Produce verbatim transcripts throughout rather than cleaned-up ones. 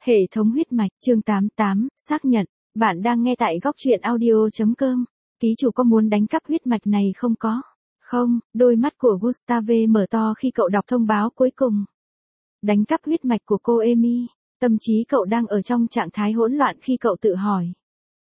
Hệ thống huyết mạch, chương tám mươi tám, xác nhận, bạn đang nghe tại góc truyện audio.com. Ký chủ có muốn đánh cắp huyết mạch này không có? Không, đôi mắt của Gustave mở to khi cậu đọc thông báo cuối cùng. Đánh cắp huyết mạch của cô Amy, tâm trí cậu đang ở trong trạng thái hỗn loạn khi cậu tự hỏi.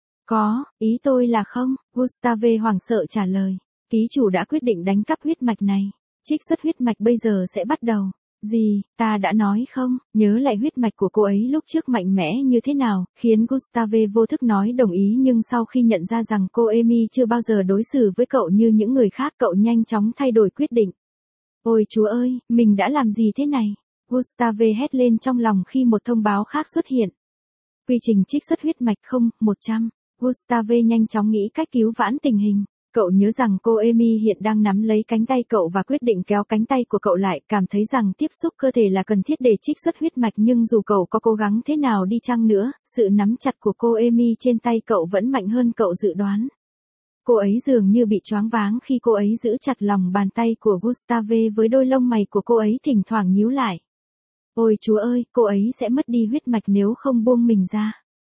Có, ý tôi là không, Gustave hoảng sợ trả lời. Ký chủ đã quyết định đánh cắp huyết mạch này. Trích xuất huyết mạch bây giờ sẽ bắt đầu. Gì, ta đã nói không, nhớ lại huyết mạch của cô ấy lúc trước mạnh mẽ như thế nào, khiến Gustave vô thức nói đồng ý, nhưng sau khi nhận ra rằng cô Amy chưa bao giờ đối xử với cậu như những người khác, cậu nhanh chóng thay đổi quyết định. Ôi Chúa ơi, mình đã làm gì thế này? Gustave hét lên trong lòng khi một thông báo khác xuất hiện. Quy trình trích xuất huyết mạch không, một trăm. Gustave nhanh chóng nghĩ cách cứu vãn tình hình. Cậu nhớ rằng cô Amy hiện đang nắm lấy cánh tay cậu và quyết định kéo cánh tay của cậu lại, cảm thấy rằng tiếp xúc cơ thể là cần thiết để trích xuất huyết mạch, nhưng dù cậu có cố gắng thế nào đi chăng nữa, sự nắm chặt của cô Amy trên tay cậu vẫn mạnh hơn cậu dự đoán. Cô ấy dường như bị choáng váng khi cô ấy giữ chặt lòng bàn tay của Gustave, với đôi lông mày của cô ấy thỉnh thoảng nhíu lại. Ôi Chúa ơi, cô ấy sẽ mất đi huyết mạch nếu không buông mình ra.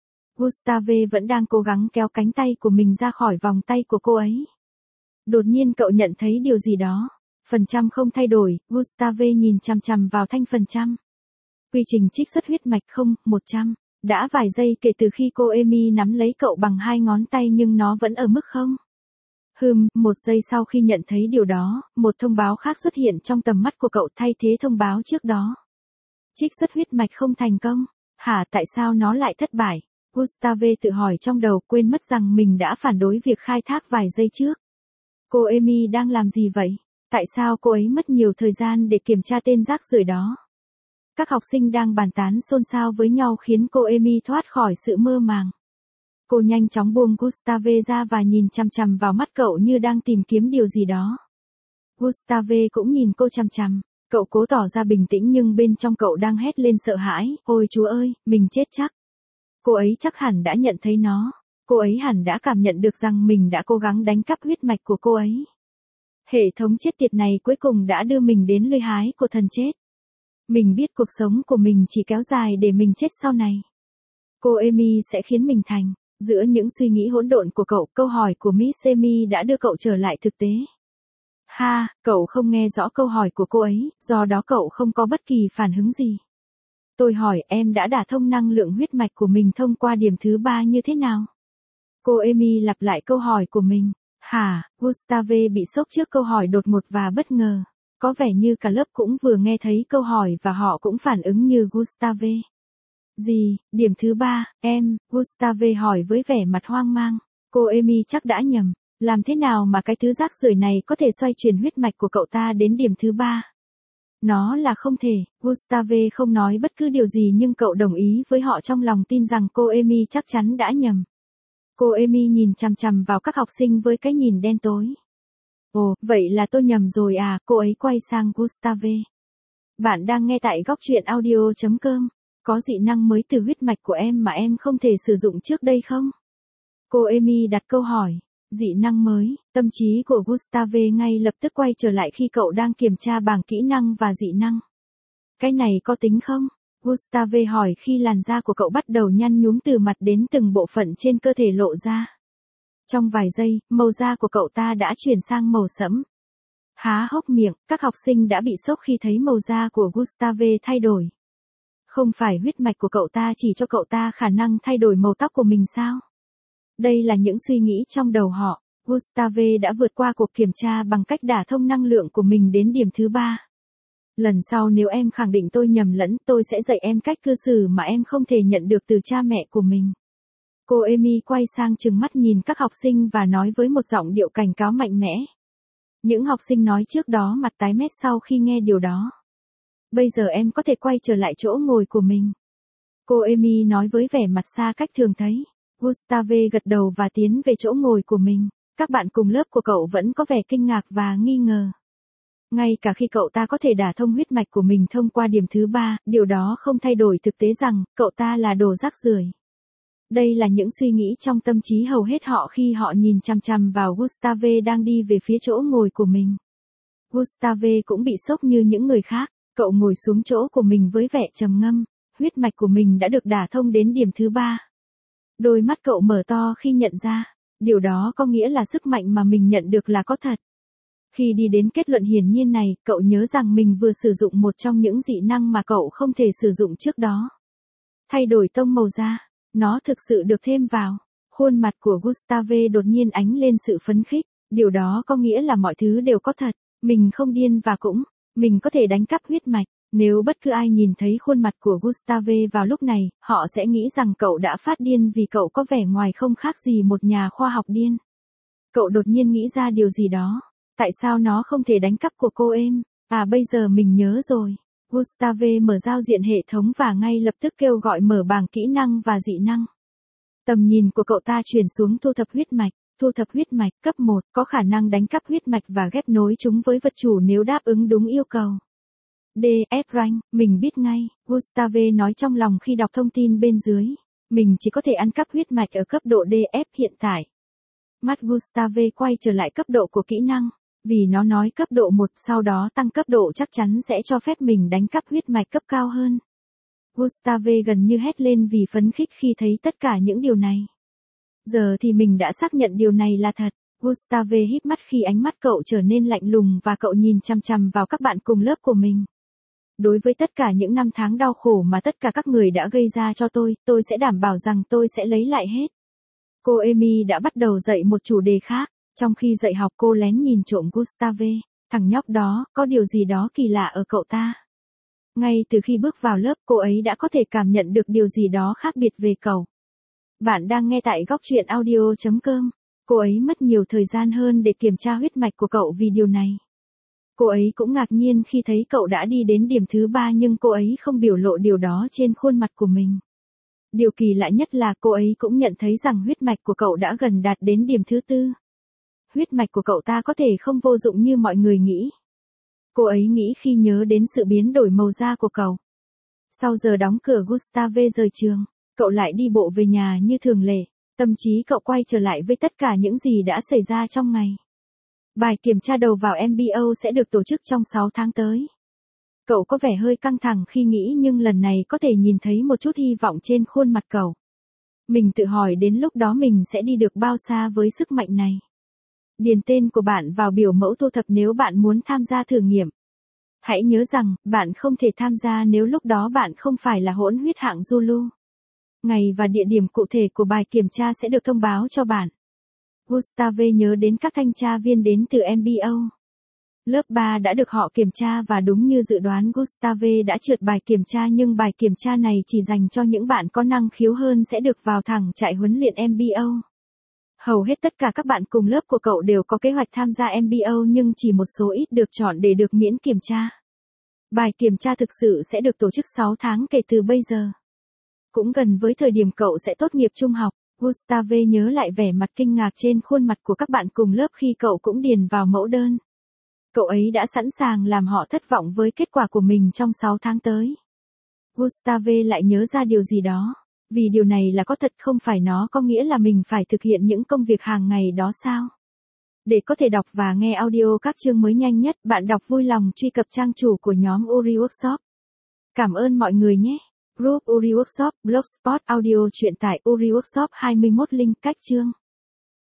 Gustave vẫn đang cố gắng kéo cánh tay của mình ra khỏi vòng tay của cô ấy. Đột nhiên cậu nhận thấy điều gì đó. Phần trăm không thay đổi, Gustave nhìn chằm chằm vào thanh phần trăm. Quy trình trích xuất huyết mạch không, một trăm. Đã vài giây kể từ khi cô Amy nắm lấy cậu bằng hai ngón tay, nhưng nó vẫn ở mức không. Hừm, một giây sau khi nhận thấy điều đó, một thông báo khác xuất hiện trong tầm mắt của cậu thay thế thông báo trước đó. Trích xuất huyết mạch không thành công. Hả, tại sao nó lại thất bại? Gustave tự hỏi trong đầu, quên mất rằng mình đã phản đối việc khai thác vài giây trước. Cô Amy đang làm gì vậy? Tại sao cô ấy mất nhiều thời gian để kiểm tra tên rác rưởi đó? Các học sinh đang bàn tán xôn xao với nhau khiến cô Amy thoát khỏi sự mơ màng. Cô nhanh chóng buông Gustave ra và nhìn chằm chằm vào mắt cậu như đang tìm kiếm điều gì đó. Gustave cũng nhìn cô chằm chằm. Cậu cố tỏ ra bình tĩnh nhưng bên trong cậu đang hét lên sợ hãi. Ôi Chúa ơi, mình chết chắc. Cô ấy chắc hẳn đã nhận thấy nó. Cô ấy hẳn đã cảm nhận được rằng mình đã cố gắng đánh cắp huyết mạch của cô ấy. Hệ thống chết tiệt này cuối cùng đã đưa mình đến lưỡi hái của thần chết. Mình biết cuộc sống của mình chỉ kéo dài để mình chết sau này. Cô Amy sẽ khiến mình thành. Giữa những suy nghĩ hỗn độn của cậu, câu hỏi của Miss Amy đã đưa cậu trở lại thực tế. Ha, cậu không nghe rõ câu hỏi của cô ấy, do đó cậu không có bất kỳ phản ứng gì. Tôi hỏi, em đã đả thông năng lượng huyết mạch của mình thông qua điểm thứ ba như thế nào? Cô Amy lặp lại câu hỏi của mình. Hả, Gustave bị sốc trước câu hỏi đột ngột và bất ngờ. Có vẻ như cả lớp cũng vừa nghe thấy câu hỏi và họ cũng phản ứng như Gustave. Gì, điểm thứ ba, em, Gustave hỏi với vẻ mặt hoang mang. Cô Amy chắc đã nhầm. Làm thế nào mà cái thứ rác rưởi này có thể xoay chuyển huyết mạch của cậu ta đến điểm thứ ba? Nó là không thể. Gustave không nói bất cứ điều gì nhưng cậu đồng ý với họ trong lòng tin rằng cô Amy chắc chắn đã nhầm. Cô Amy nhìn chằm chằm vào các học sinh với cái nhìn đen tối. Ồ, vậy là tôi nhầm rồi à, cô ấy quay sang Gustave. Bạn đang nghe tại góc truyện audio.com. Có dị năng mới từ huyết mạch của em mà em không thể sử dụng trước đây không? Cô Amy đặt câu hỏi. Dị năng mới, tâm trí của Gustave ngay lập tức quay trở lại khi cậu đang kiểm tra bảng kỹ năng và dị năng. Cái này có tính không? Gustave hỏi khi làn da của cậu bắt đầu nhăn nhúm từ mặt đến từng bộ phận trên cơ thể lộ ra. Trong vài giây, màu da của cậu ta đã chuyển sang màu sẫm. Há hốc miệng, các học sinh đã bị sốc khi thấy màu da của Gustave thay đổi. Không phải huyết mạch của cậu ta chỉ cho cậu ta khả năng thay đổi màu tóc của mình sao? Đây là những suy nghĩ trong đầu họ. Gustave đã vượt qua cuộc kiểm tra bằng cách đả thông năng lượng của mình đến điểm thứ ba. Lần sau nếu em khẳng định tôi nhầm lẫn, tôi sẽ dạy em cách cư xử mà em không thể nhận được từ cha mẹ của mình. Cô Amy quay sang trừng mắt nhìn các học sinh và nói với một giọng điệu cảnh cáo mạnh mẽ. Những học sinh nói trước đó mặt tái mét sau khi nghe điều đó. Bây giờ em có thể quay trở lại chỗ ngồi của mình. Cô Amy nói với vẻ mặt xa cách thường thấy. Gustave gật đầu và tiến về chỗ ngồi của mình. Các bạn cùng lớp của cậu vẫn có vẻ kinh ngạc và nghi ngờ. Ngay cả khi cậu ta có thể đả thông huyết mạch của mình thông qua điểm thứ ba, điều đó không thay đổi thực tế rằng cậu ta là đồ rác rưởi. Đây là những suy nghĩ trong tâm trí hầu hết họ khi họ nhìn chằm chằm vào Gustave đang đi về phía chỗ ngồi của mình. Gustave cũng bị sốc như những người khác, cậu ngồi xuống chỗ của mình với vẻ trầm ngâm. huyết mạch của mình đã được đả thông đến điểm thứ ba. Đôi mắt cậu mở to khi nhận ra, điều đó có nghĩa là sức mạnh mà mình nhận được là có thật. Khi đi đến kết luận hiển nhiên này, cậu nhớ rằng mình vừa sử dụng một trong những dị năng mà cậu không thể sử dụng trước đó. Thay đổi tông màu da, nó thực sự được thêm vào. Khuôn mặt của Gustave đột nhiên ánh lên sự phấn khích, điều đó có nghĩa là mọi thứ đều có thật, mình không điên và cũng, mình có thể đánh cắp huyết mạch. Nếu bất cứ ai nhìn thấy khuôn mặt của Gustave vào lúc này, họ sẽ nghĩ rằng cậu đã phát điên vì cậu có vẻ ngoài không khác gì một nhà khoa học điên. Cậu đột nhiên nghĩ ra điều gì đó. Tại sao nó không thể đánh cắp của cô em? À bây giờ mình nhớ rồi. Gustave mở giao diện hệ thống và ngay lập tức kêu gọi mở bảng kỹ năng và dị năng. Tầm nhìn của cậu ta chuyển xuống thu thập huyết mạch. Thu thập huyết mạch cấp một có khả năng đánh cắp huyết mạch và ghép nối chúng với vật chủ nếu đáp ứng đúng yêu cầu. D F rank, mình biết ngay, Gustave nói trong lòng khi đọc thông tin bên dưới. Mình chỉ có thể ăn cắp huyết mạch ở cấp độ D F hiện tại. Mắt Gustave quay trở lại cấp độ của kỹ năng. Vì nó nói cấp độ một sau đó tăng cấp độ chắc chắn sẽ cho phép mình đánh cắp huyết mạch cấp cao hơn. Gustave gần như hét lên vì phấn khích khi thấy tất cả những điều này. Giờ thì mình đã xác nhận điều này là thật. Gustave híp mắt khi ánh mắt cậu trở nên lạnh lùng và cậu nhìn chằm chằm vào các bạn cùng lớp của mình. Đối với tất cả những năm tháng đau khổ mà tất cả các người đã gây ra cho tôi, tôi sẽ đảm bảo rằng tôi sẽ lấy lại hết. Cô Amy đã bắt đầu dạy một chủ đề khác. Trong khi dạy học cô lén nhìn trộm Gustave, thằng nhóc đó, có điều gì đó kỳ lạ ở cậu ta. Ngay từ khi bước vào lớp cô ấy đã có thể cảm nhận được điều gì đó khác biệt về cậu. Bạn đang nghe tại góc truyện audio chấm com. Cô ấy mất nhiều thời gian hơn để kiểm tra huyết mạch của cậu vì điều này. Cô ấy cũng ngạc nhiên khi thấy cậu đã đi đến điểm thứ ba nhưng cô ấy không biểu lộ điều đó trên khuôn mặt của mình. Điều kỳ lạ nhất là cô ấy cũng nhận thấy rằng huyết mạch của cậu đã gần đạt đến điểm thứ tư. Huyết mạch của cậu ta có thể không vô dụng như mọi người nghĩ. Cô ấy nghĩ khi nhớ đến sự biến đổi màu da của cậu. Sau giờ đóng cửa Gustave rời trường, cậu lại đi bộ về nhà như thường lệ. Tâm trí cậu quay trở lại với tất cả những gì đã xảy ra trong ngày. Bài kiểm tra đầu vào M B O sẽ được tổ chức trong sáu tháng tới. Cậu có vẻ hơi căng thẳng khi nghĩ nhưng lần này có thể nhìn thấy một chút hy vọng trên khuôn mặt cậu. Mình tự hỏi đến lúc đó mình sẽ đi được bao xa với sức mạnh này. Điền tên của bạn vào biểu mẫu thu thập nếu bạn muốn tham gia thử nghiệm. Hãy nhớ rằng, bạn không thể tham gia nếu lúc đó bạn không phải là hỗn huyết hạng Zulu. Ngày và địa điểm cụ thể của bài kiểm tra sẽ được thông báo cho bạn. Gustave nhớ đến các thanh tra viên đến từ M B O. Lớp ba đã được họ kiểm tra và đúng như dự đoán Gustave đã trượt bài kiểm tra nhưng bài kiểm tra này chỉ dành cho những bạn có năng khiếu hơn sẽ được vào thẳng trại huấn luyện M B O. Hầu hết tất cả các bạn cùng lớp của cậu đều có kế hoạch tham gia M B O nhưng chỉ một số ít được chọn để được miễn kiểm tra. Bài kiểm tra thực sự sẽ được tổ chức sáu tháng kể từ bây giờ. Cũng gần với thời điểm cậu sẽ tốt nghiệp trung học, Gustave nhớ lại vẻ mặt kinh ngạc trên khuôn mặt của các bạn cùng lớp khi cậu cũng điền vào mẫu đơn. Cậu ấy đã sẵn sàng làm họ thất vọng với kết quả của mình trong sáu tháng tới. Gustave lại nhớ ra điều gì đó. Vì điều này là có thật không phải nó có nghĩa là mình phải thực hiện những công việc hàng ngày đó sao? Để có thể đọc và nghe audio các chương mới nhanh nhất, bạn đọc vui lòng truy cập trang chủ của nhóm Uri Workshop. Cảm ơn mọi người nhé. Group Uri Workshop, Blogspot, audio truyện tải Uri Workshop hai mươi mốt link cách chương.